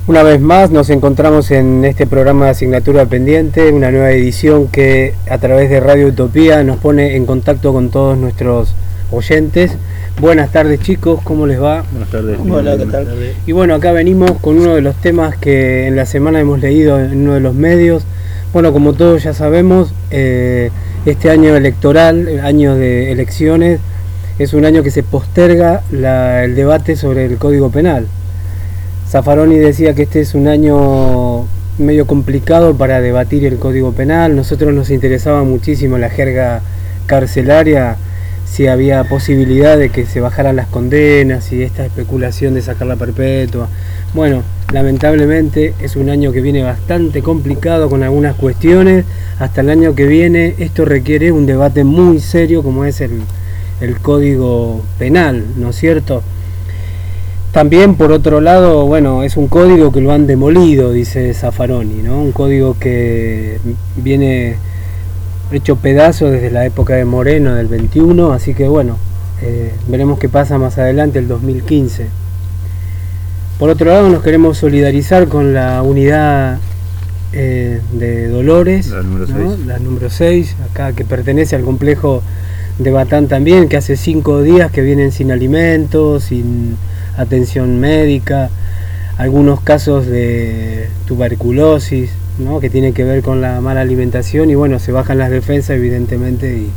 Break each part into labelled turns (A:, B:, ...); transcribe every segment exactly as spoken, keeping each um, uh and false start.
A: Una vez más nos encontramos en este programa de asignatura pendiente, una nueva edición que a través de Radio Utopía nos pone en contacto con todos nuestros oyentes. Buenas tardes, chicos, ¿cómo les va?
B: Buenas tardes.
C: Hola, ¿qué tal?
A: Y bueno, acá venimos con uno de los temas que en la semana hemos leído en uno de los medios. Bueno, como todos ya sabemos, eh, este año electoral, el año de elecciones, es un año que se posterga la, el debate sobre el Código Penal. Zaffaroni decía que este es un año medio complicado para debatir el Código Penal. Nosotros nos interesaba muchísimo la jerga carcelaria, si había posibilidad de que se bajaran las condenas y esta especulación de sacar la perpetua. Bueno, lamentablemente es un año que viene bastante complicado con algunas cuestiones. Hasta el año que viene esto requiere un debate muy serio como es el, el Código Penal, ¿no es cierto? También, por otro lado, bueno, es un código que lo han demolido, dice Zaffaroni, ¿no? Un código que viene hecho pedazo desde la época de Moreno, del veintiuno, así que bueno, eh, veremos qué pasa más adelante, el dos mil quince. Por otro lado, nos queremos solidarizar con la unidad eh, de Dolores,
B: la número
A: ¿no?
B: seis.
A: La número seis, acá que pertenece al complejo de Batán también, que hace cinco días que vienen sin alimentos, sin atención médica, algunos casos de tuberculosis, ¿no? Que tiene que ver con la mala alimentación y bueno, se bajan las defensas evidentemente y,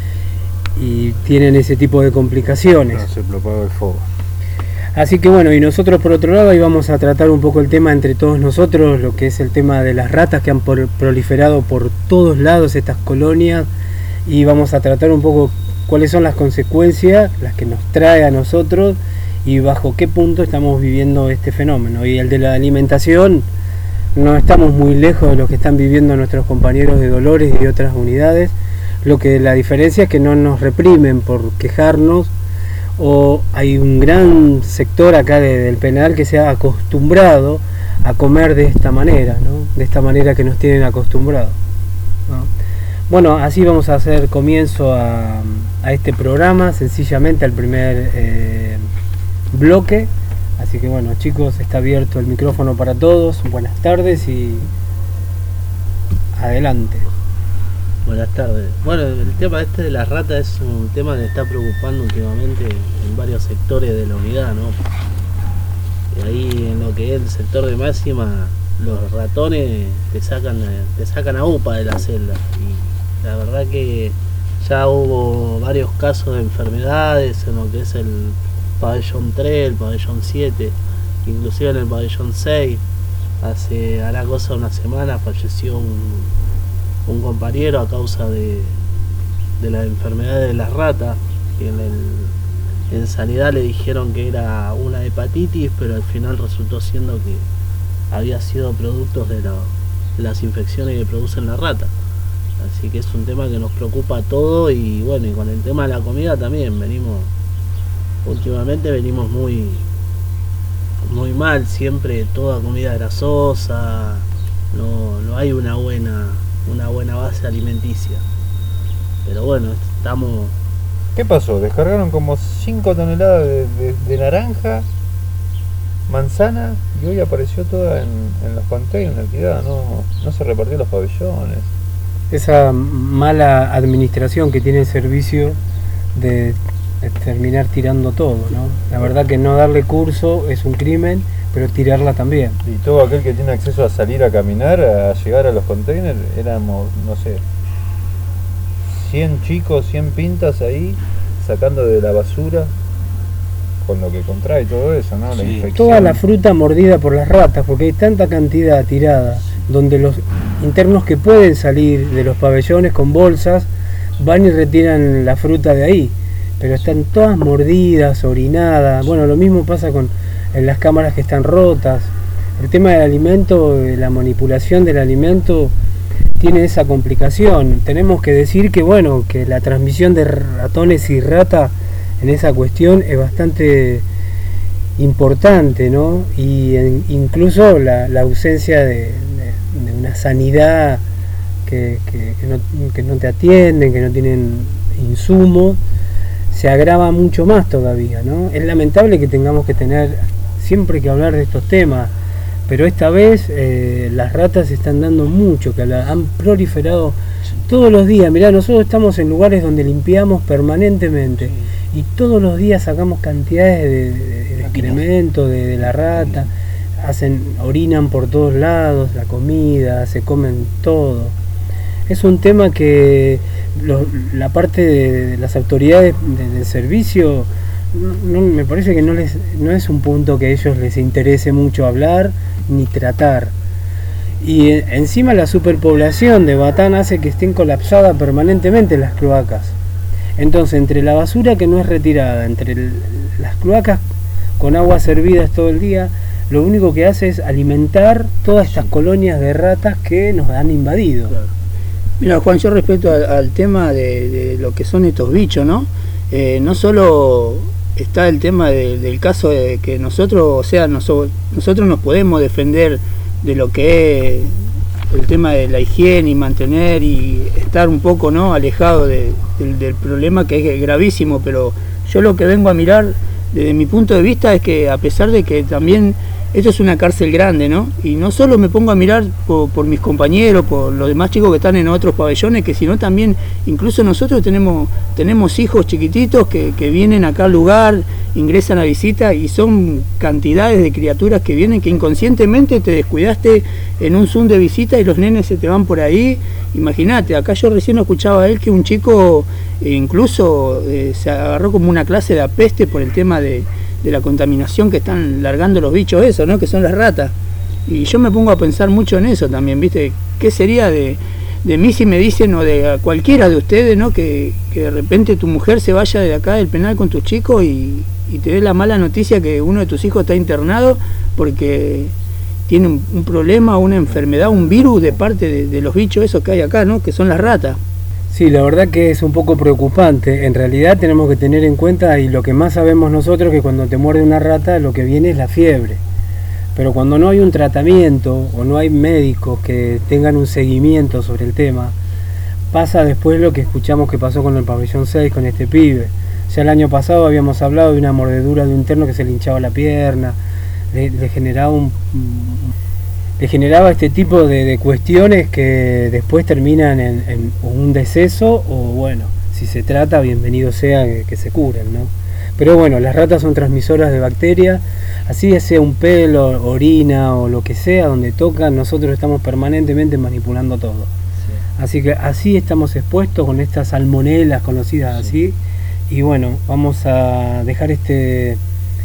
A: y tienen ese tipo de complicaciones.
B: No, se propaga el fuego.
A: Así que bueno, y nosotros por otro lado íbamos a tratar un poco el tema entre todos nosotros, lo que es el tema de las ratas que han por, proliferado por todos lados estas colonias, y vamos a tratar un poco cuáles son las consecuencias, las que nos trae a nosotros y bajo qué punto estamos viviendo este fenómeno. Y el de la alimentación, no estamos muy lejos de lo que están viviendo nuestros compañeros de Dolores y de otras unidades. Lo que la diferencia es que no nos reprimen por quejarnos, o hay un gran sector acá de, del penal que se ha acostumbrado a comer de esta manera, ¿no? De esta manera que nos tienen acostumbrados, ¿no? Bueno, así vamos a hacer comienzo a, a este programa, sencillamente al primer eh, bloque. Así que bueno, chicos, está abierto el micrófono para todos. Buenas tardes y adelante.
C: Buenas tardes. Bueno, el tema este de las ratas es un tema que me está preocupando últimamente en varios sectores de la unidad, ¿no? Y ahí en lo que es el sector de máxima, los ratones te sacan, te sacan a upa de la celda. Y la verdad que ya hubo varios casos de enfermedades en lo que es el pabellón tres, el pabellón siete, inclusive en el pabellón seis. Hace a la cosa de una semana falleció un, un compañero a causa de, de la enfermedad de las ratas, que en, el, en sanidad le dijeron que era una hepatitis, pero al final resultó siendo que había sido producto de, la, de las infecciones que producen las ratas. Así que es un tema que nos preocupa a todos. Y bueno, y con el tema de la comida también venimos últimamente venimos muy muy mal, siempre toda comida grasosa, no, no hay una buena una buena base alimenticia. Pero bueno, estamos...
B: ¿Qué pasó? Descargaron como cinco toneladas de, de, de naranja, manzana, y hoy apareció toda en, en los containers tirada, no, no se repartió los pabellones.
A: Esa mala administración que tiene el servicio de terminar tirando todo, ¿no? La verdad que no darle curso es un crimen, pero tirarla también.
B: Y todo aquel que tiene acceso a salir a caminar, a llegar a los containers, éramos, no sé, cien chicos, cien pintas ahí, sacando de la basura, con lo que contrae todo eso, ¿no? La
A: Sí.
B: infección.
A: Toda la fruta mordida por las ratas, porque hay tanta cantidad tirada, donde los internos que pueden salir de los pabellones con bolsas, van y retiran la fruta de ahí. Pero están todas mordidas, orinadas. Bueno, lo mismo pasa con en las cámaras que están rotas. El tema del alimento, de la manipulación del alimento, tiene esa complicación. Tenemos que decir que bueno, que la transmisión de ratones y ratas en esa cuestión es bastante importante, ¿no? Y en, incluso la, la ausencia de, de, de una sanidad que, que, que, no, que no te atienden, que no tienen insumos, se agrava mucho más todavía, ¿no? Es lamentable que tengamos que tener, siempre que hablar de estos temas, pero esta vez eh, las ratas están dando mucho, que la, han proliferado todos los días. Mirá, nosotros estamos en lugares donde limpiamos permanentemente y todos los días sacamos cantidades de, de, de excremento de, de la rata, hacen, orinan por todos lados, la comida, se comen todo. Es un tema que lo, la parte de, de las autoridades de, del servicio, no, no, me parece que no, les, no es un punto que a ellos les interese mucho hablar ni tratar. Y eh, encima la superpoblación de Batán hace que estén colapsadas permanentemente las cloacas. Entonces, entre la basura que no es retirada, entre el, las cloacas con aguas servidas todo el día, lo único que hace es alimentar todas estas colonias de ratas que nos han invadido.
D: Claro. Mira, Juan, yo respecto al, al tema de, de lo que son estos bichos, ¿no? Eh, no solo está el tema de, del caso de que nosotros, o sea, nosotros, nosotros nos podemos defender de lo que es el tema de la higiene y mantener y estar un poco, ¿no?, alejado de, del, del problema, que es gravísimo, pero yo lo que vengo a mirar desde mi punto de vista es que, a pesar de que también esto es una cárcel grande, ¿no? Y no solo me pongo a mirar por, por mis compañeros, por los demás chicos que están en otros pabellones, que sino también, incluso nosotros tenemos tenemos hijos chiquititos que, que vienen acá al lugar, ingresan a visita, y son cantidades de criaturas que vienen que inconscientemente te descuidaste en un Zoom de visita y los nenes se te van por ahí. Imagínate, acá yo recién escuchaba a él que un chico eh, incluso eh, se agarró como una clase de apeste por el tema de de la contaminación que están largando los bichos esos, ¿no?, que son las ratas. Y yo me pongo a pensar mucho en eso también, ¿viste? ¿Qué sería de, de mí si me dicen, o de cualquiera de ustedes, ¿no?, que, que de repente tu mujer se vaya de acá del penal con tus chicos y, y te dé la mala noticia que uno de tus hijos está internado porque tiene un, un problema, una enfermedad, un virus de parte de, de los bichos esos que hay acá, ¿no?, que son las ratas?
A: Sí, la verdad que es un poco preocupante. En realidad tenemos que tener en cuenta, y lo que más sabemos nosotros, que cuando te muerde una rata lo que viene es la fiebre. Pero cuando no hay un tratamiento o no hay médicos que tengan un seguimiento sobre el tema, pasa después lo que escuchamos que pasó con el pabellón seis, con este pibe. Ya el año pasado habíamos hablado de una mordedura de un interno que se le hinchaba la pierna, le, le generaba un... le generaba este tipo de, de cuestiones que después terminan en, en un deceso, o bueno, si se trata, bienvenido sea que, que se curen, ¿no? Pero bueno, las ratas son transmisoras de bacterias, así sea un pelo, orina o lo que sea, donde tocan, nosotros estamos permanentemente manipulando todo. Sí. Así que así estamos expuestos con estas salmonelas conocidas, sí, así, y bueno, vamos a dejar este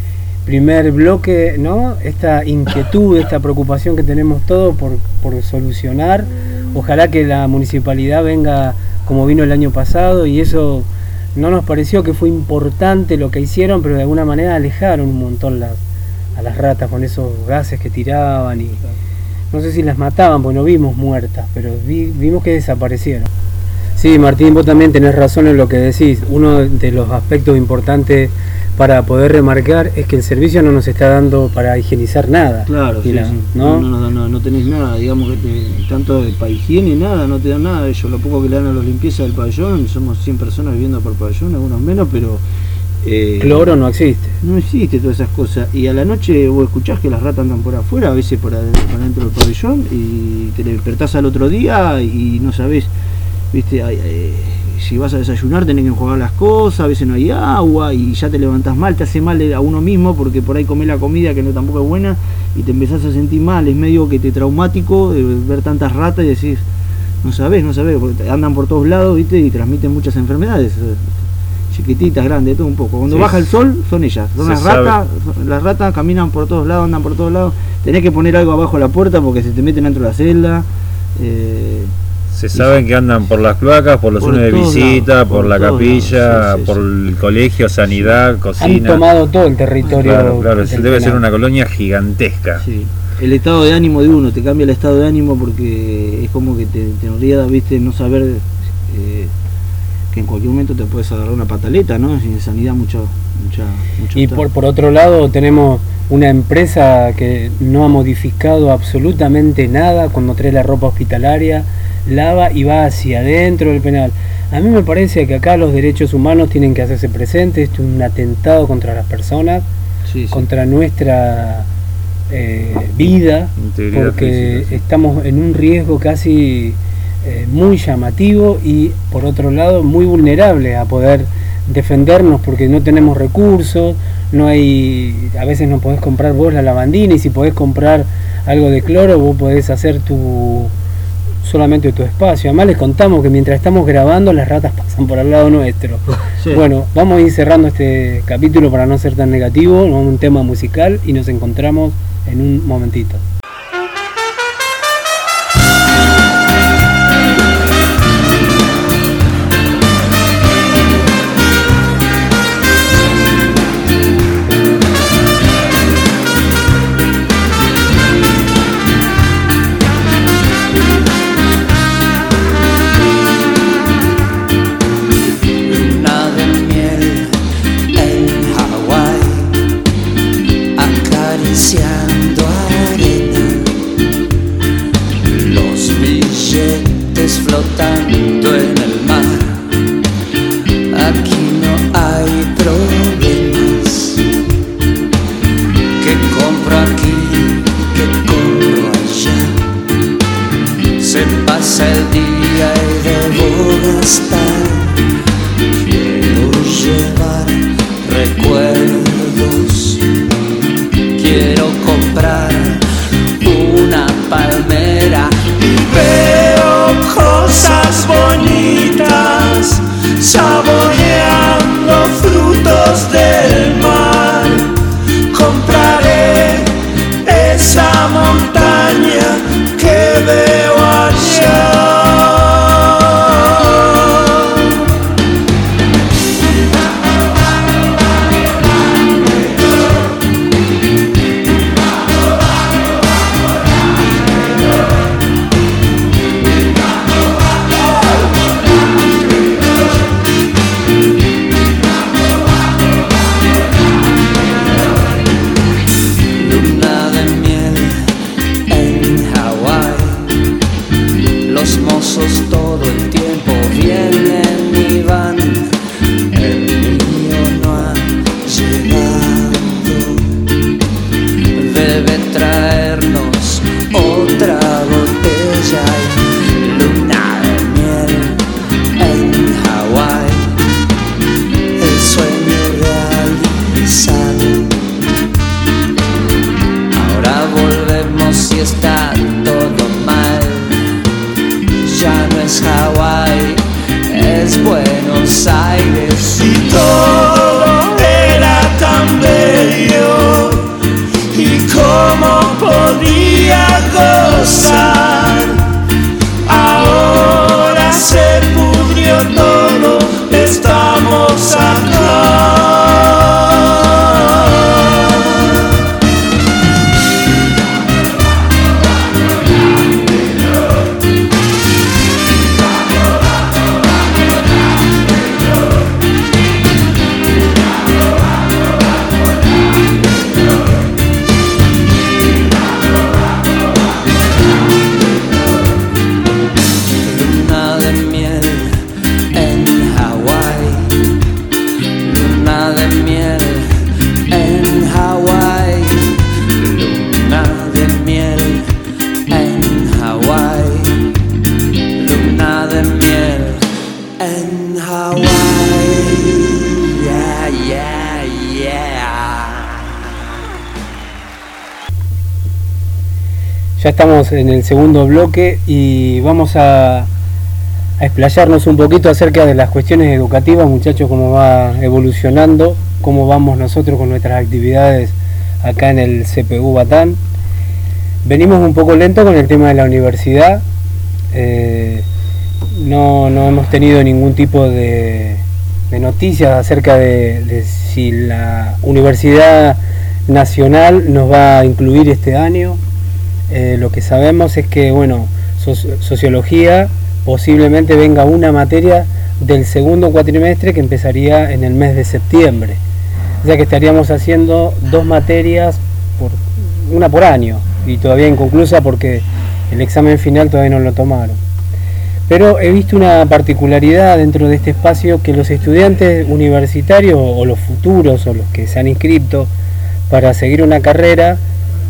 A: primer bloque, ¿no?, esta inquietud, esta preocupación que tenemos todos por, por solucionar. Ojalá que la municipalidad venga como vino el año pasado, y eso no nos pareció que fue importante lo que hicieron, pero de alguna manera alejaron un montón las, a las ratas con esos gases que tiraban, y no sé si las mataban, porque no vimos muertas, pero vi, vimos que desaparecieron. Sí, Martín, vos también tenés razón en lo que decís. Uno de los aspectos importantes para poder remarcar es que el servicio no nos está dando para higienizar nada.
D: Claro, sí,
A: la,
D: sí.
A: ¿no?
D: No, no, no, no tenés nada, digamos, que te, tanto para higiene, nada, no te dan nada. Ellos, lo poco que le dan a los limpiezas del pabellón, somos cien personas viviendo por pabellón, algunos menos, pero...
A: Eh, cloro no existe.
D: No existe todas esas cosas. Y a la noche vos escuchás que las ratas andan por afuera, a veces por adentro, por adentro del pabellón, y te despertás al otro día y no sabés, viste, hay, hay, si vas a desayunar tenés que enjuagar las cosas, a veces no hay agua y ya te levantás mal, te hace mal a uno mismo porque por ahí comés la comida que no tampoco es buena y te empezás a sentir mal. Es medio que te traumático de ver tantas ratas y decís, no sabés, no sabés, porque andan por todos lados, viste, y transmiten muchas enfermedades, chiquititas, grandes, todo un poco. Cuando sí, baja el sol son ellas, son las ratas, las ratas caminan por todos lados, andan por todos lados, tenés que poner algo abajo de la puerta porque se te meten dentro de la celda. eh,
B: Se saben que andan por las cloacas, por los zonas de visita, lados, por, por la capilla, sí, sí, por sí. el colegio, sanidad, cocina.
A: Han tomado todo el territorio.
B: Claro, claro, debe penal. Ser una colonia gigantesca.
D: Sí. El estado de ánimo de uno, te cambia el estado de ánimo porque es como que te, te obliga, viste, no saber eh, que en cualquier momento te puedes agarrar una pataleta, ¿no? Sin sanidad mucho, mucha, mucho.
A: Y por, por otro lado tenemos una empresa que no ha modificado absolutamente nada cuando trae la ropa hospitalaria, lava y va hacia adentro del penal. A mí me parece que acá los derechos humanos tienen que hacerse presentes. Esto es un atentado contra las personas, sí, sí. contra nuestra eh, vida,
B: Integridad
A: porque
B: física, sí.
A: estamos en un riesgo casi eh, muy llamativo y por otro lado muy vulnerable a poder defendernos porque no tenemos recursos, no hay, a veces no podés comprar vos la lavandina y si podés comprar algo de cloro vos podés hacer tu solamente tu espacio. Además les contamos que mientras estamos grabando las ratas pasan por al lado nuestro.
C: Sí.
A: Bueno, vamos a ir cerrando este capítulo para no ser tan negativo, vamos a un tema musical y nos encontramos en un momentito.
E: Flotando en el mar, aquí no hay problemas. Que compro aquí, que compro allá. Se pasa el día y debo gastar. Quiero llevar recuerdos. Quiero comprar una palmera y veo cosas bonitas, saboreando frutos del mar. Compraré esa montaña que veo allá. Todo el tiempo vienen y van. El mío no ha llegado. Debe traernos otra botella y luna de miel en Hawái. El sueño realizado. Ahora volvemos y está todo mal. Ya no es Hawái, es Buenos Aires. Y todo era tan bello. Y cómo podía gozar. Ahora se pudrió todo, estamos acá.
A: Ya estamos en el segundo bloque y vamos a, a explayarnos un poquito acerca de las cuestiones educativas, muchachos, cómo va evolucionando, cómo vamos nosotros con nuestras actividades acá en el C P U Batán. Venimos un poco lento con el tema de la universidad, eh, no, no hemos tenido ningún tipo de, de noticias acerca de, de si la Universidad Nacional nos va a incluir este año. Eh, lo que sabemos es que, bueno, soci- sociología posiblemente venga una materia del segundo cuatrimestre que empezaría en el mes de septiembre. O sea que estaríamos haciendo dos materias, por una por año, y todavía inconclusa porque el examen final todavía no lo tomaron. Pero he visto una particularidad dentro de este espacio, que los estudiantes universitarios o los futuros o los que se han inscrito para seguir una carrera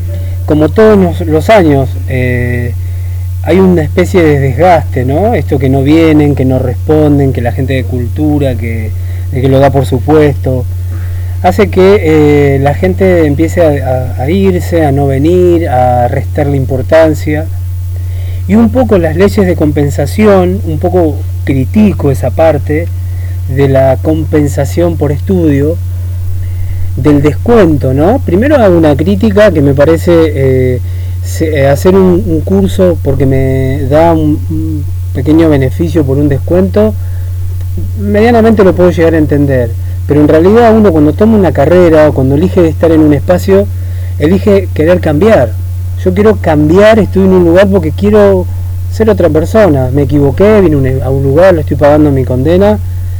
A: como todos los, los años, eh, hay una especie de desgaste, ¿no? Esto que no vienen, que no responden, que la gente de cultura, que, que lo da por supuesto, hace que eh, la gente empiece a, a, a irse, a no venir, a restarle importancia. Y un poco las leyes de compensación, un poco critico esa parte de la compensación por estudio, del descuento, ¿no? Primero hago una crítica que me parece eh, se, hacer un, un curso porque me da un, un pequeño beneficio por un descuento, medianamente lo puedo llegar a entender, pero en realidad uno cuando toma una carrera o cuando elige estar en un espacio, elige querer cambiar. Yo quiero cambiar, estoy en un lugar porque quiero ser otra persona, me equivoqué, vine a un lugar, lo estoy pagando mi condena,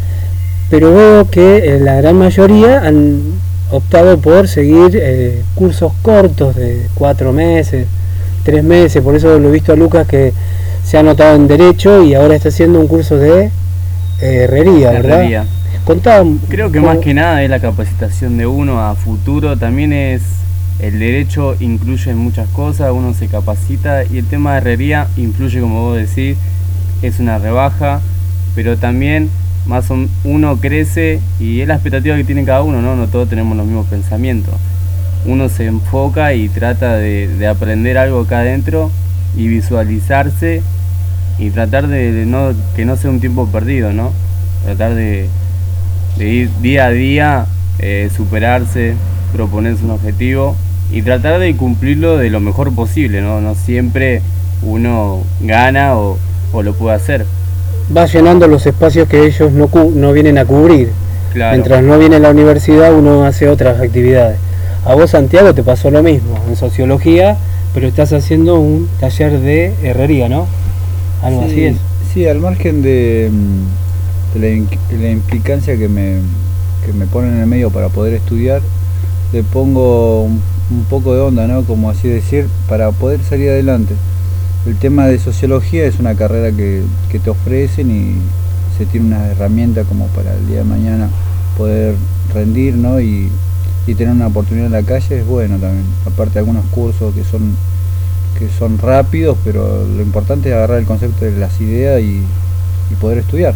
A: pero veo que eh, la gran mayoría han optado por seguir eh, cursos cortos de cuatro meses, tres meses, por eso lo he visto a Lucas que se ha anotado en Derecho y ahora está haciendo un curso de eh, herrería, ¿verdad?
F: Herrería.
A: Contá,
F: Creo que
A: ¿cómo?
F: más que nada es la capacitación de uno a futuro, también es el derecho incluye muchas cosas, uno se capacita y el tema de herrería influye, como vos decís, es una rebaja, pero también más o- uno crece y es la expectativa que tiene cada uno, ¿no? No todos tenemos los mismos pensamientos. Uno se enfoca y trata de, de aprender algo acá adentro y visualizarse y tratar de, de no que no sea un tiempo perdido, ¿no? Tratar de, de ir día a día, eh, superarse, proponerse un objetivo y tratar de cumplirlo de lo mejor posible, ¿no? No siempre uno gana o, o lo puede hacer.
A: Va llenando los espacios que ellos no, cu- no vienen a cubrir.
F: Claro.
A: Mientras no viene la universidad uno hace otras actividades. A vos, Santiago, te pasó lo mismo en sociología, pero estás haciendo un taller de herrería, ¿no? Algo
B: Sí,
A: así es.
B: Sí, al margen de, mm, de, la, in- de la implicancia que me, que me ponen en el medio para poder estudiar, le pongo un, un poco de onda, ¿no? Como así decir, para poder salir adelante. El tema de sociología es una carrera que, que te ofrecen y se tiene una herramienta como para el día de mañana poder rendir, ¿no? Y, y tener una oportunidad en la calle es bueno también. Aparte de algunos cursos que son que son rápidos, pero lo importante es agarrar el concepto de las ideas y, y poder estudiar.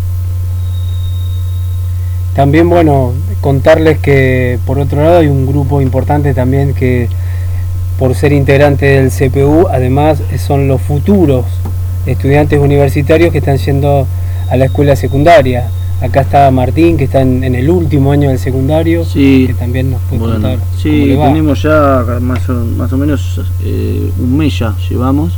A: También, bueno, contarles que por otro lado hay un grupo importante también que por ser integrante del C P U, además son los futuros estudiantes universitarios que están yendo a la escuela secundaria. Acá está Martín, que está en, en el último año del secundario,
G: Sí.
A: que también nos puede
G: Bueno,
A: contar cómo
G: sí,
A: le va.
G: tenemos ya más o, más o menos eh, un mes ya llevamos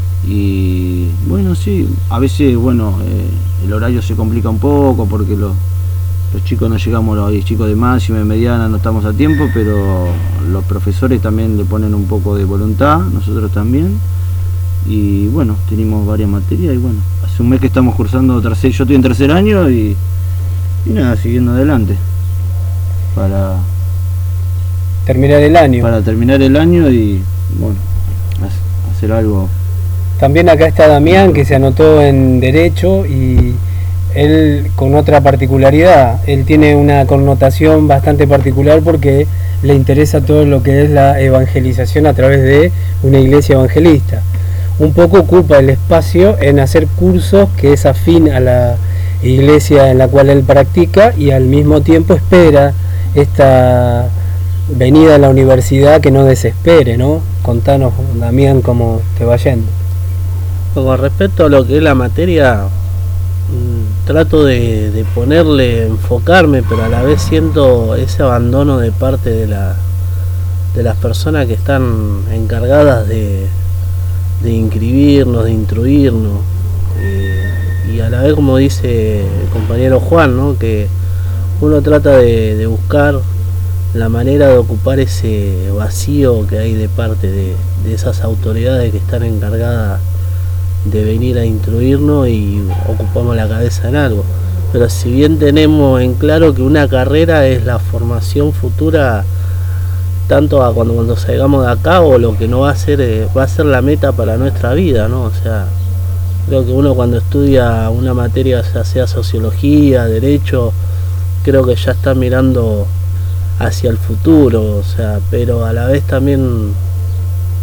G: y bueno, sí, a veces bueno eh, el horario se complica un poco porque lo- los chicos no llegamos, los chicos de máxima y mediana no estamos a tiempo, pero los profesores también le ponen un poco de voluntad, nosotros también, y bueno, tenemos varias materias y bueno, hace un mes que estamos cursando tercer, yo estoy en tercer año y, y nada, siguiendo adelante para
A: Terminar el año.
G: para terminar el año y bueno, ha- hacer algo.
A: También acá está Damián, que se anotó en Derecho y él con otra particularidad. Él tiene una connotación bastante particular porque le interesa todo lo que es la evangelización a través de una iglesia evangelista. Un poco ocupa el espacio en hacer cursos que es afín a la iglesia en la cual él practica y al mismo tiempo espera esta venida a la universidad que no desespere, ¿no? Contanos, Damián, cómo te va yendo.
C: Con respecto a lo que es la materia, mm, trato de, de ponerle, enfocarme, pero a la vez siento ese abandono de parte de la de las personas que están encargadas de, de inscribirnos, de instruirnos, eh, y a la vez, como dice el compañero Juan, ¿no? Que uno trata de, de buscar la manera de ocupar ese vacío que hay de parte de, de esas autoridades que están encargadas de venir a instruirnos y ocupamos la cabeza en algo. Pero si bien tenemos en claro que una carrera es la formación futura, tanto a cuando, cuando salgamos de acá, o lo que no va a ser, eh, va a ser la meta para nuestra vida, ¿no? O sea, creo que uno cuando estudia una materia, ya sea sociología, derecho, creo que ya está mirando hacia el futuro, o sea, pero a la vez también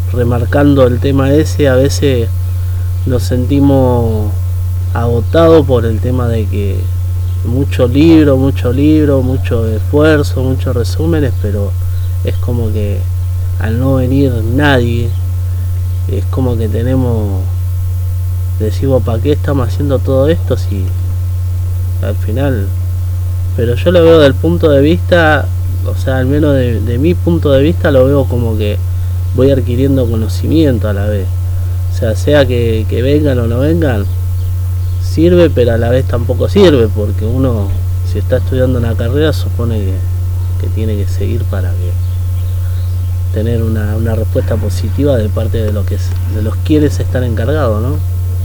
C: remarcando el tema ese, a veces nos sentimos agotados por el tema de que mucho libro, mucho libro, mucho esfuerzo, muchos resúmenes, pero es como que al no venir nadie, es como que tenemos, decimos, ¿para qué estamos haciendo todo esto si al final? Pero yo lo veo del punto de vista, o sea, al menos de, de mi punto de vista, lo veo como que voy adquiriendo conocimiento a la vez. O sea, sea que, que vengan o no vengan, sirve, pero a la vez tampoco sirve, porque uno, si está estudiando una carrera, supone que, que tiene que seguir para que tener una, una respuesta positiva de parte de, lo que es, de los quienes están encargados, ¿no?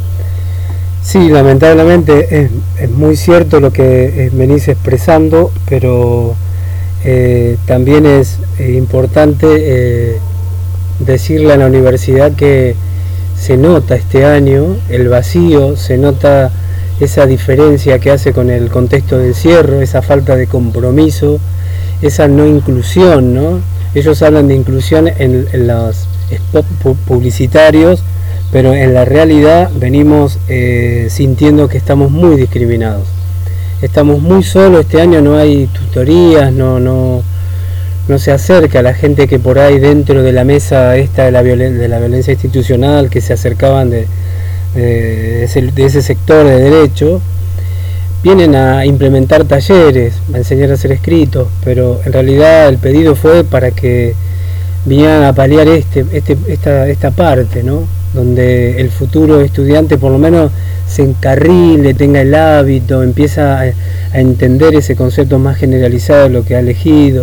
A: Sí, lamentablemente es, es muy cierto lo que eh, venís expresando, pero eh, también es eh, importante eh, decirle a la universidad que se nota este año el vacío, se nota esa diferencia que hace con el contexto de encierro, esa falta de compromiso, esa no inclusión, ¿no? Ellos hablan de inclusión en, en los spots publicitarios, pero en la realidad venimos eh, sintiendo que estamos muy discriminados. Estamos muy solos, este año no hay tutorías, no, no, no se acerca a la gente que por ahí dentro de la mesa esta de la, violen de la violencia institucional, que se acercaban de, de, ese, de ese sector de derecho, vienen a implementar talleres, a enseñar a hacer escritos, pero en realidad el pedido fue para que vinieran a paliar este, este, esta, esta parte, ¿no? Donde el futuro estudiante por lo menos se encarrile, tenga el hábito, empieza a, a entender ese concepto más generalizado de lo que ha elegido,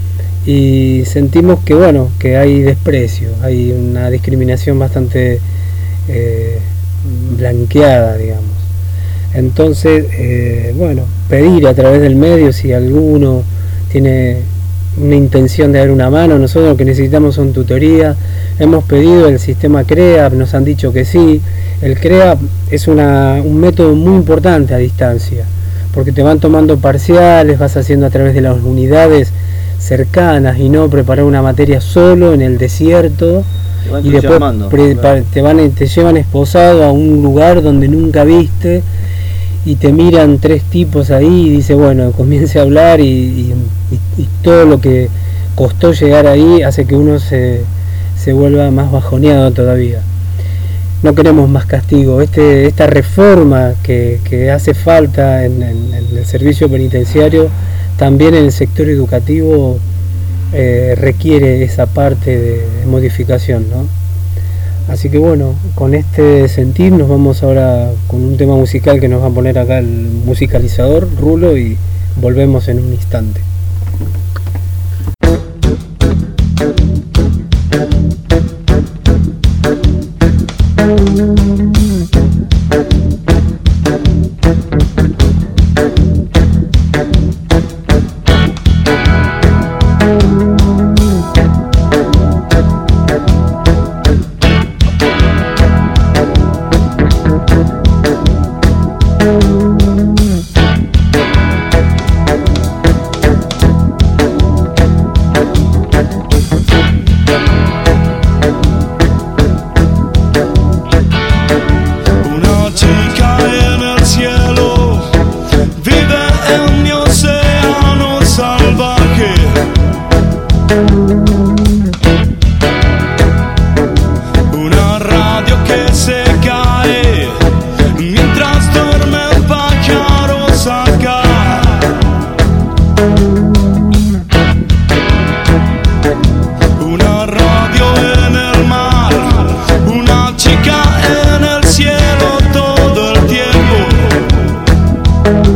A: y sentimos que bueno, que hay desprecio, hay una discriminación bastante eh, blanqueada, digamos. Entonces, eh, bueno, pedir a través del medio si alguno tiene una intención de dar una mano. Nosotros lo que necesitamos son tutorías. Hemos pedido el sistema CREAP, nos han dicho que sí. El CREAP es una, un método muy importante a distancia, porque te van tomando parciales, vas haciendo a través de las unidades cercanas y no preparar una materia solo en el desierto y después pre, claro. te, van, te llevan esposado a un lugar donde nunca viste y te miran tres tipos ahí y dice, bueno, comience a hablar y, y, y, y todo lo que costó llegar ahí hace que uno se, se vuelva más bajoneado todavía. No queremos más castigo. Este, esta reforma que, que hace falta en, en, en el servicio penitenciario, también en el sector educativo, eh, requiere esa parte de, de modificación, ¿no? Así que bueno, con este sentir nos vamos ahora con un tema musical que nos va a poner acá el musicalizador, Rulo, y volvemos en un instante.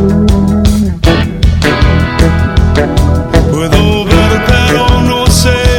H: Puedo ver pero no sé.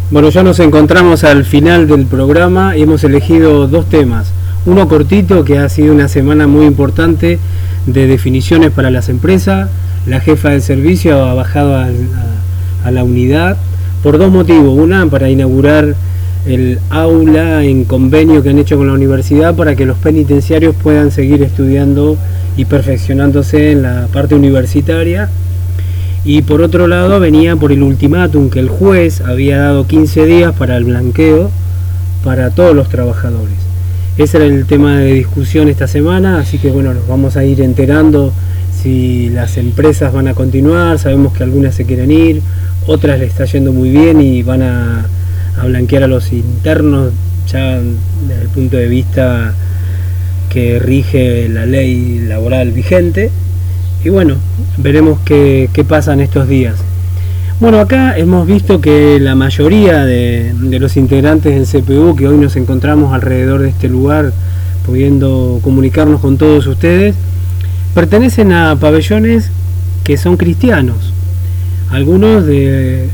A: Bueno, ya nos encontramos al final del programa y hemos elegido dos temas. Uno cortito, que ha sido una semana muy importante de definiciones para las empresas. La jefa del servicio ha bajado a, a, a la unidad por dos motivos. Una, para inaugurar el aula en convenio que han hecho con la universidad para que los penitenciarios puedan seguir estudiando y perfeccionándose en la parte universitaria. Y por otro lado venía por el ultimátum que el juez había dado quince días para el blanqueo para todos los trabajadores. Ese era el tema de discusión esta semana, así que bueno, nos vamos a ir enterando si las empresas van a continuar. Sabemos que algunas se quieren ir, otras les está yendo muy bien y van a, a blanquear a los internos ya desde el punto de vista que rige la ley laboral vigente. Y bueno, veremos qué, qué pasa en estos días. Bueno, acá hemos visto que la mayoría de, de los integrantes del C P U, que hoy nos encontramos alrededor de este lugar, pudiendo comunicarnos con todos ustedes, pertenecen a pabellones que son cristianos. Algunos de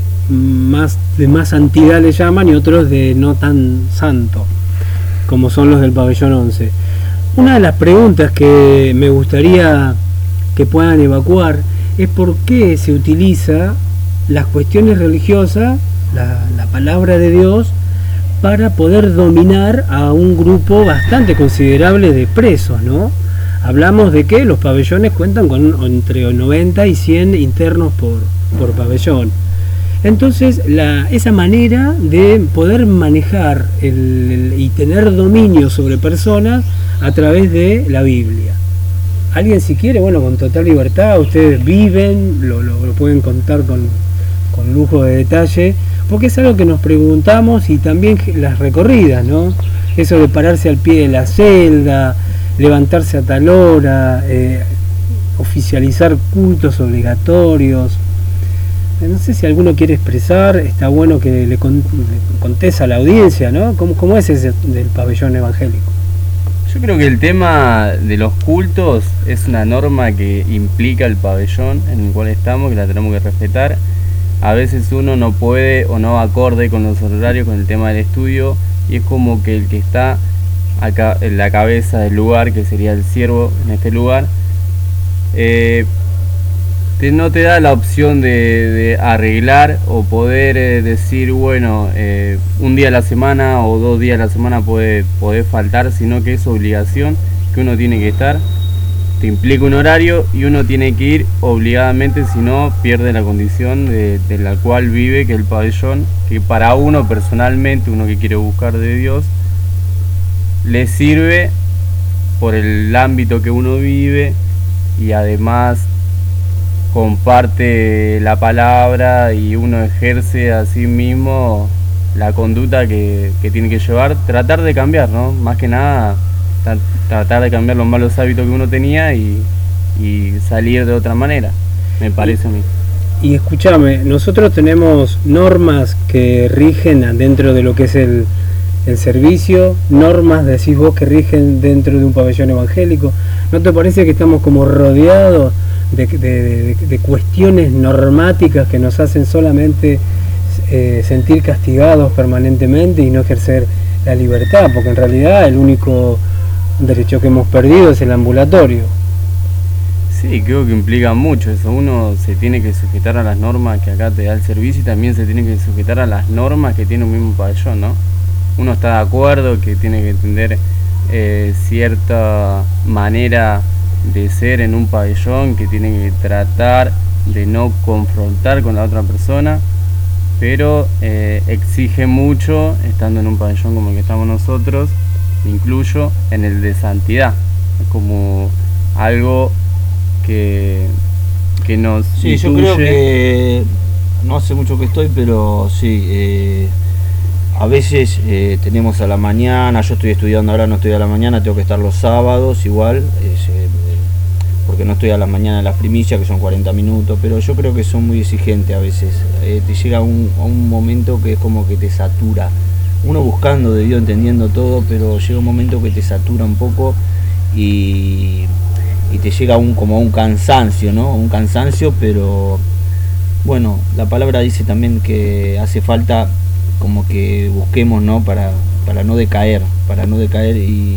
A: más, de más santidad le llaman y otros de no tan santo, como son los del pabellón once. Una de las preguntas que me gustaría que puedan evacuar es por qué se utiliza las cuestiones religiosas, la, la palabra de Dios, para poder dominar a un grupo bastante considerable de presos, ¿no? Hablamos de que los pabellones cuentan con entre noventa y cien internos por, por pabellón. Entonces, la, esa manera de poder manejar el, el, y tener dominio sobre personas a través de la Biblia. Alguien, si quiere, bueno, con total libertad, ustedes viven, lo, lo, lo pueden contar con, con lujo de detalle, porque es algo que nos preguntamos, y también las recorridas, ¿no? Eso de pararse al pie de la celda, levantarse a tal hora, eh, oficializar cultos obligatorios. No sé si alguno quiere expresar, está bueno que le, con, le contés a la audiencia, ¿no? ¿Cómo, cómo es ese del pabellón evangélico?
F: Yo creo que el tema de los cultos es una norma que implica el pabellón en el cual estamos, que la tenemos que respetar. A veces uno no puede o no acorde con los horarios, con el tema del estudio, y es como que el que está acá en la cabeza del lugar, que sería el siervo en este lugar, eh, te, no te da la opción de, de arreglar o poder eh, decir, bueno, eh, un día a la semana o dos días a la semana puede, puede faltar, sino que es obligación que uno tiene que estar. Te implica un horario y uno tiene que ir obligadamente, si no pierde la condición de, de la cual vive, que es el pabellón, que para uno personalmente, uno que quiere buscar de Dios, le sirve por el ámbito que uno vive, y además comparte la palabra y uno ejerce a sí mismo la conducta que, que tiene que llevar, tratar de cambiar, ¿no? Más que nada tra tratar de cambiar los malos hábitos que uno tenía y, y salir de otra manera, me parece a mí.
A: Y escúchame, nosotros tenemos normas que rigen dentro de lo que es el, el servicio, normas, decís vos, que rigen dentro de un pabellón evangélico. ¿No te parece que estamos como rodeados de, de, de, de cuestiones normáticas que nos hacen solamente eh, sentir castigados permanentemente y no ejercer la libertad? Porque en realidad el único derecho que hemos perdido es el ambulatorio.
F: Sí, creo que implica mucho eso. Uno se tiene que sujetar a las normas que acá te da el servicio, y también se tiene que sujetar a las normas que tiene un mismo pabellón, ¿no? Uno está de acuerdo que tiene que entender eh, cierta manera de ser en un pabellón, que tiene que tratar de no confrontar con la otra persona, pero eh, exige mucho estando en un pabellón como el que estamos nosotros, incluyo en el de santidad. Es como algo que, que nos
G: sí,
F: incluye.
G: Yo creo que no hace mucho que estoy, pero sí, eh, a veces eh, tenemos a la mañana, yo estoy estudiando ahora, no estoy a la mañana, tengo que estar los sábados igual, es, eh, porque no estoy a la mañana en las primicias, que son cuarenta minutos, pero yo creo que son muy exigentes a veces. Eh, te llega un, a un momento que es como que te satura. Uno buscando de Dios, entendiendo todo, pero llega un momento que te satura un poco y, y te llega un, como un cansancio, ¿no? Un cansancio, pero bueno, la palabra dice también que hace falta como que busquemos, ¿no? Para, para no decaer, para no decaer y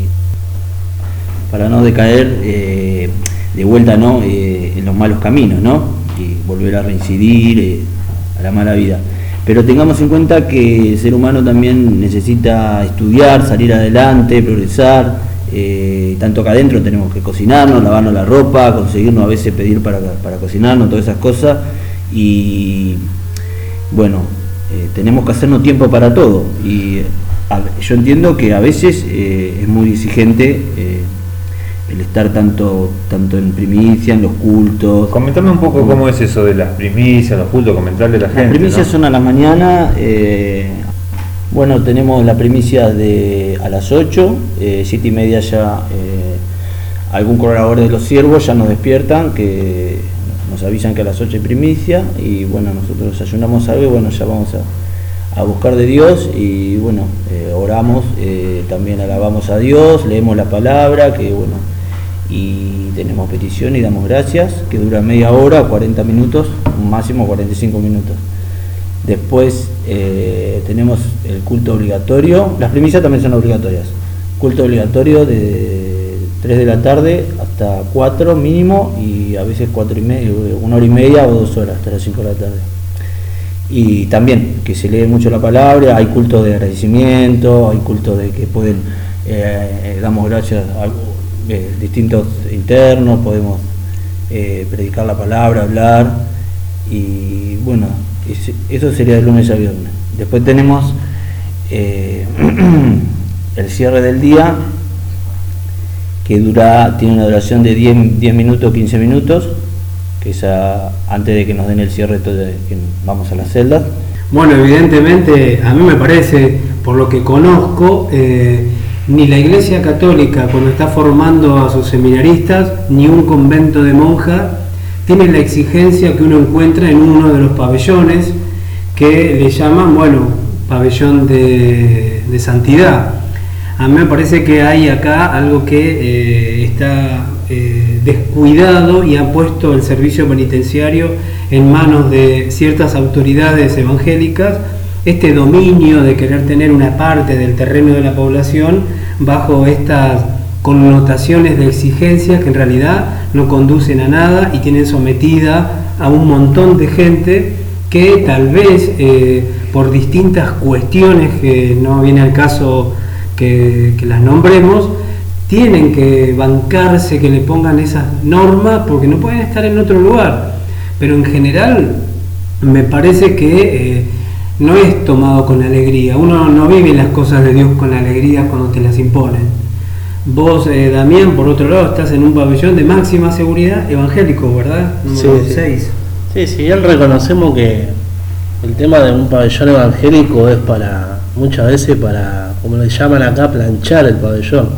G: para no decaer eh, de vuelta, ¿no? Eh, en los malos caminos, ¿no? Y volver a reincidir eh, a la mala vida. Pero tengamos en cuenta que el ser humano también necesita estudiar, salir adelante, progresar. Eh, tanto acá adentro tenemos que cocinarnos, lavarnos la ropa, conseguirnos a veces pedir para, para cocinarnos, todas esas cosas. Y bueno, eh, tenemos que hacernos tiempo para todo. Y a, yo entiendo que a veces eh, es muy exigente eh, el estar tanto tanto en primicia, en los cultos.
B: Comentame un poco cómo es eso de las primicias, los cultos, comentarle a la gente.
G: Las primicias, ¿no?, son a la mañana. Eh, bueno, tenemos la primicia de a las ocho, eh, siete y media ya eh, algún colaborador de los siervos ya nos despiertan, que nos avisan que a las ocho hay primicia, y bueno, nosotros ayunamos algo y bueno, ya vamos a, a buscar de Dios y bueno, eh, oramos, eh, también alabamos a Dios, leemos la palabra, que bueno, y tenemos petición y damos gracias, que dura media hora, cuarenta minutos, máximo cuarenta y cinco minutos. Después eh, tenemos el culto obligatorio, las primicias también son obligatorias, culto obligatorio de tres de la tarde hasta cuatro mínimo, y a veces cuatro y media, una hora y media o dos horas hasta las cinco de la tarde. Y también que se lee mucho la palabra, hay culto de agradecimiento, hay culto de que pueden, eh, damos gracias a eh, distintos internos, podemos eh, predicar la palabra, hablar, y bueno, eso sería de lunes a viernes. Después tenemos eh, el cierre del día, que dura, tiene una duración de diez minutos, quince minutos, que es a, antes de que nos den el cierre, todo de, que vamos a las celdas.
A: Bueno, evidentemente, a mí me parece, por lo que conozco, eh, ni la Iglesia Católica, cuando está formando a sus seminaristas, ni un convento de monjas, tiene la exigencia que uno encuentra en uno de los pabellones, que le llaman, bueno, pabellón de, de santidad. A mí me parece que hay acá algo que eh, está eh, descuidado y ha puesto el servicio penitenciario en manos de ciertas autoridades evangélicas, este dominio de querer tener una parte del terreno de la población bajo estas connotaciones de exigencias que en realidad no conducen a nada y tienen sometida a un montón de gente que tal vez eh, por distintas cuestiones que no viene al caso que, que las nombremos, tienen que bancarse que le pongan esas normas porque no pueden estar en otro lugar. Pero en general me parece que eh, no es tomado con alegría. Uno no vive las cosas de Dios con alegría cuando te las imponen. Vos, eh, Damián, por otro lado, estás en un pabellón de máxima seguridad evangélico, ¿verdad? Número
C: Sí,
A: seis.
C: Sí, sí, bien reconocemos que el tema de un pabellón evangélico es para, muchas veces para, como le llaman acá, planchar el pabellón.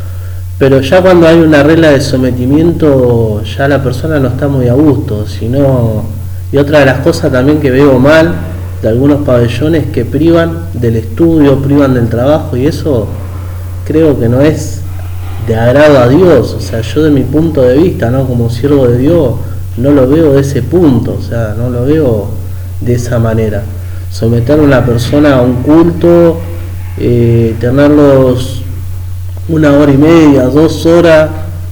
C: Pero ya cuando hay una regla de sometimiento, ya la persona no está muy a gusto, sino, y otra de las cosas también que veo mal de algunos pabellones, que privan del estudio, privan del trabajo, y eso creo que no es de agrado a Dios. O sea, yo de mi punto de vista, ¿no?, como siervo de Dios, no lo veo de ese punto, o sea, no lo veo de esa manera. Someter a una persona a un culto, eh, tenerlos una hora y media, dos horas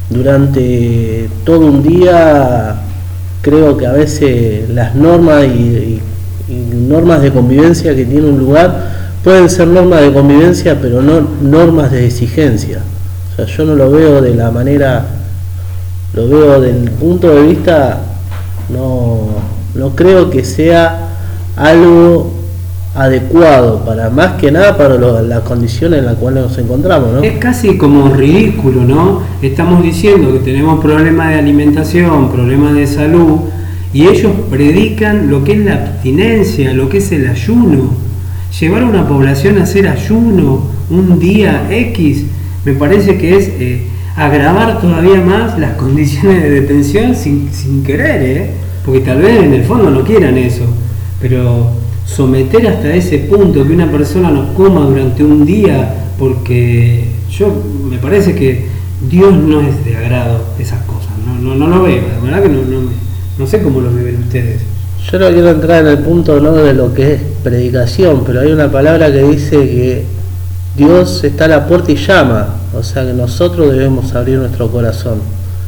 C: durante todo un día, creo que a veces las normas y, y, y normas de convivencia que tiene un lugar pueden ser normas de convivencia, pero no normas de exigencia. O sea, yo no lo veo de la manera, lo veo del punto de vista, no, no creo que sea algo adecuado para, más que nada, para lo, las condiciones en las cuales nos encontramos, ¿no?
A: Es casi como ridículo, ¿no? Estamos diciendo que tenemos problemas de alimentación, problemas de salud, y ellos predican lo que es la abstinencia, lo que es el ayuno. Llevar a una población a hacer ayuno un día X, me parece que es eh, agravar todavía más las condiciones de detención sin, sin querer, ¿eh? Porque tal vez en el fondo no quieran eso, pero someter hasta ese punto que una persona no coma durante un día, porque yo me parece que Dios no es de agrado esas cosas, no, no, no lo veo, la verdad que no, no, no sé cómo lo viven ustedes.
C: Yo no quiero entrar en el punto no de lo que es predicación, pero hay una palabra que dice que Dios está a la puerta y llama, o sea que nosotros debemos abrir nuestro corazón.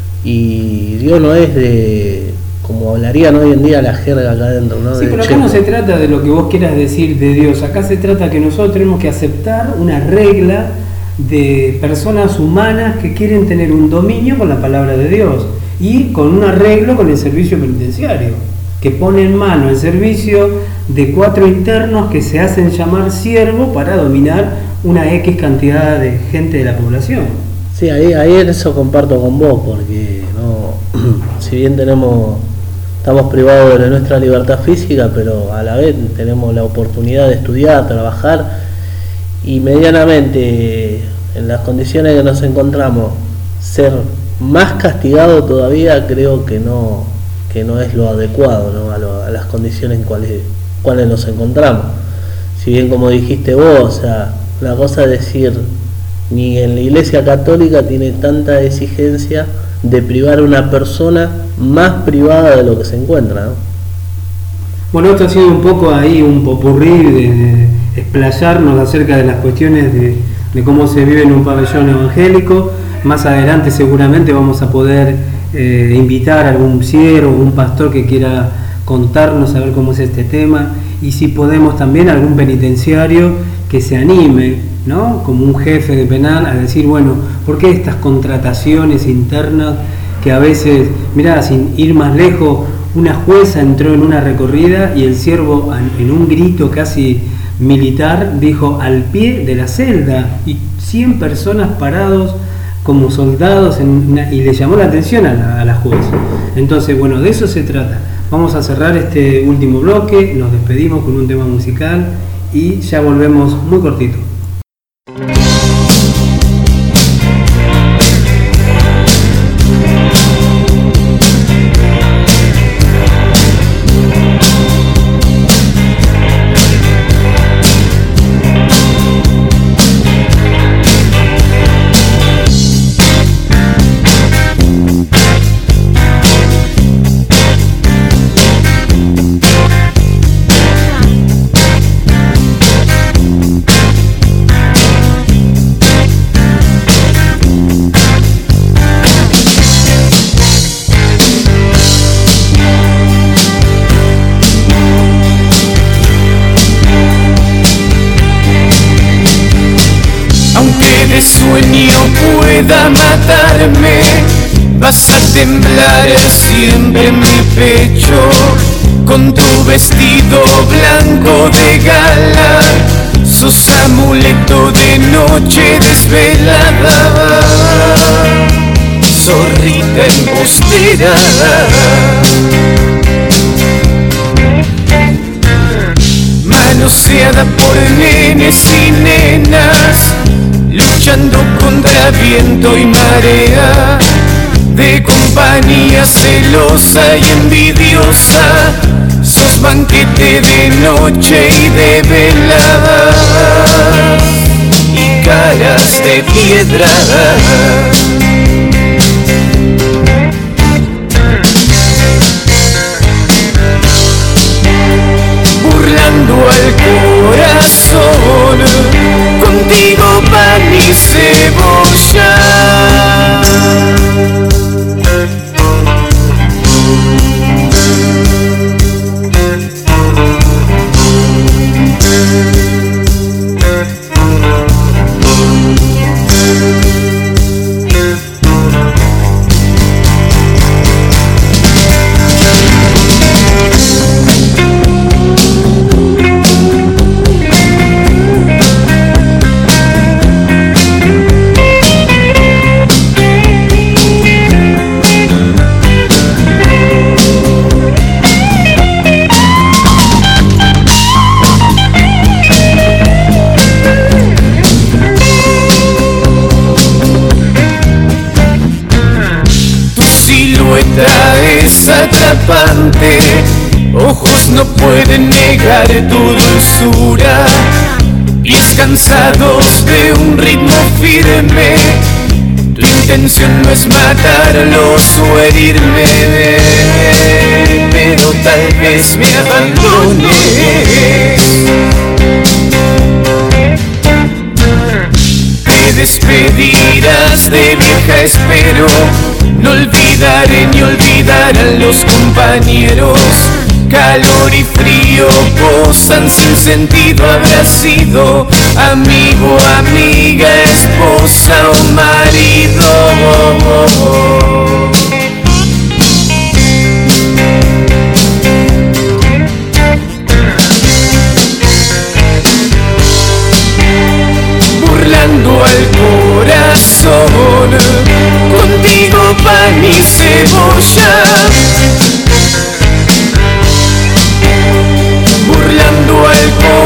C: Y Dios no es de, como hablarían hoy en día la jerga acá adentro, ¿no?
A: Sí,
C: de
A: pero acá
C: checo.
A: no se trata de lo que vos quieras decir de Dios, acá se trata que nosotros tenemos que aceptar una regla de personas humanas que quieren tener un dominio con la palabra de Dios y con un arreglo con el servicio penitenciario, que pone en mano el servicio de cuatro internos que se hacen llamar siervos para dominar una X cantidad de gente de la población.
C: Sí, ahí, ahí en eso comparto con vos, porque no, si bien tenemos, estamos privados de nuestra libertad física, pero a la vez tenemos la oportunidad de estudiar, trabajar y medianamente en las condiciones que nos encontramos, ser más castigado todavía creo que no, que no es lo adecuado, ¿no? a, lo, a las condiciones en cuales, cuales nos encontramos. Si bien como dijiste vos, o sea, la cosa es decir, ni en la Iglesia Católica tiene tanta exigencia de privar a una persona más privada de lo que se encuentra, ¿no?
A: Bueno, esto ha sido un poco ahí un popurrí de, de explayarnos acerca de las cuestiones de, de cómo se vive en un pabellón evangélico. Más adelante seguramente vamos a poder eh, invitar a algún siervo o un pastor que quiera contarnos a ver cómo es este tema, y si podemos también algún penitenciario que se anime, ¿no? Como un jefe de penal a decir, bueno, ¿por qué estas contrataciones internas que a veces, mirá, sin ir más lejos, una jueza entró en una recorrida y el siervo en un grito casi militar dijo al pie de la celda y cien personas parados como soldados en una, y le llamó la atención a la, a la juez. Entonces, bueno, de eso se trata. Vamos a cerrar este último bloque, nos despedimos con un tema musical y ya volvemos muy cortito.
H: Sueño pueda matarme, vas a temblar siempre en mi pecho, con tu vestido blanco de gala, sos amuleto de noche desvelada, zorrita embustera. Manoseada por nenes y nenas, luchando contra viento y marea, de compañía celosa y envidiosa, sos banquete de noche y de velada, y caras de piedra. Burlando al corazón, contigo pan y cebolla. Es atrapante, ojos no pueden negar tu dulzura, pies cansados de un ritmo firme, tu intención no es matarlos o herirme, me pero tal vez me abandones. Te despedirás de vieja, espero. No olvidaré ni olvidar a los compañeros. Calor y frío posan sin sentido. Habrá sido amigo, amiga, esposa o marido. Burlando al corazón, contigo pan y cebolla. Burlando al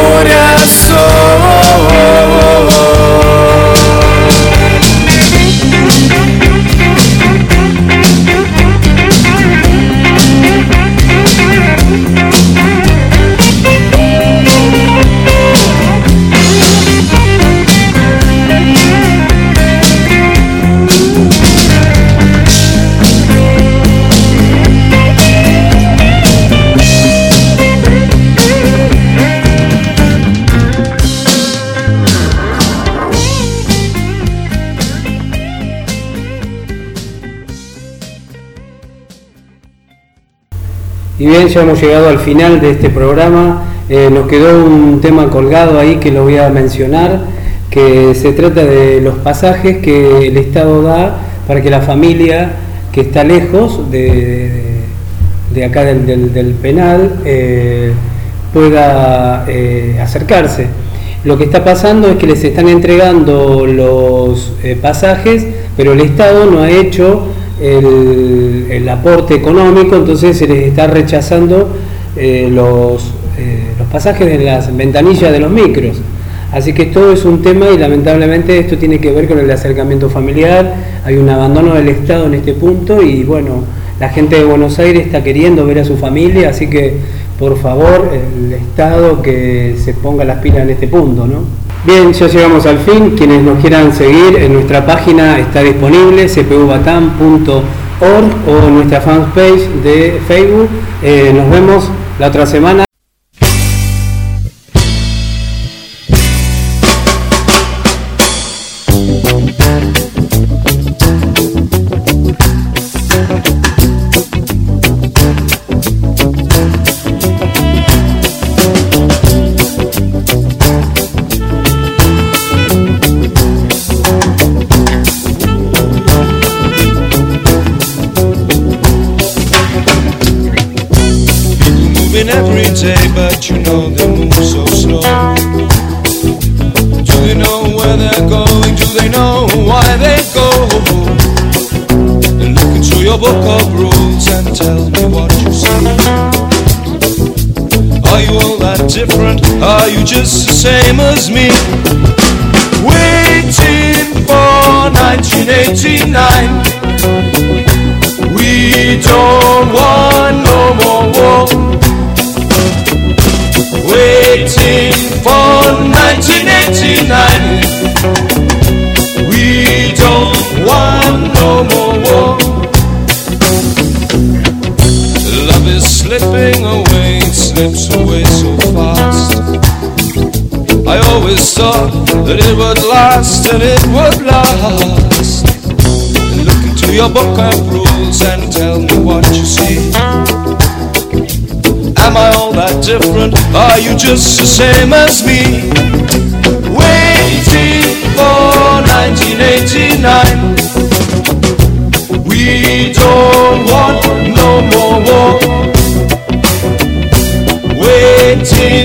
A: Y bien, ya hemos llegado al final de este programa. Eh, nos quedó un tema colgado ahí que lo voy a mencionar, que se trata de los pasajes que el Estado da para que la familia que está lejos de, de, de acá del, del, del penal eh, pueda eh, acercarse. Lo que está pasando es que les están entregando los eh, pasajes, pero el Estado no ha hecho el, el aporte económico, entonces se les está rechazando eh, los, eh, los pasajes de las ventanillas de los micros. Así que todo es un tema y lamentablemente esto tiene que ver con el acercamiento familiar. Hay un abandono del Estado en este punto y bueno, la gente de Buenos Aires está queriendo ver a su familia, así que por favor el Estado que se ponga las pilas en este punto, ¿no? Bien, ya llegamos al fin. Quienes nos quieran seguir en nuestra página está disponible c p u batam punto org o en nuestra fanpage de Facebook. Eh, nos vemos la otra semana.
I: But you know they move so slow. Do they know where they're going? Do they know why they go? And look into your book of rules and tell me what you see. Are you all that different? Are you just the same as me? Waiting for nineteen eighty-nine. We don't want no more war. Waiting for nineteen eighty-nine. We don't want no more war. Love is slipping away, it slips away so fast. I always thought that it would last and it would last. Look into your book of rules and tell me what you see. Am I all that different? Are you just the same as me? Waiting for nineteen eighty-nine. We don't want no more war. Waiting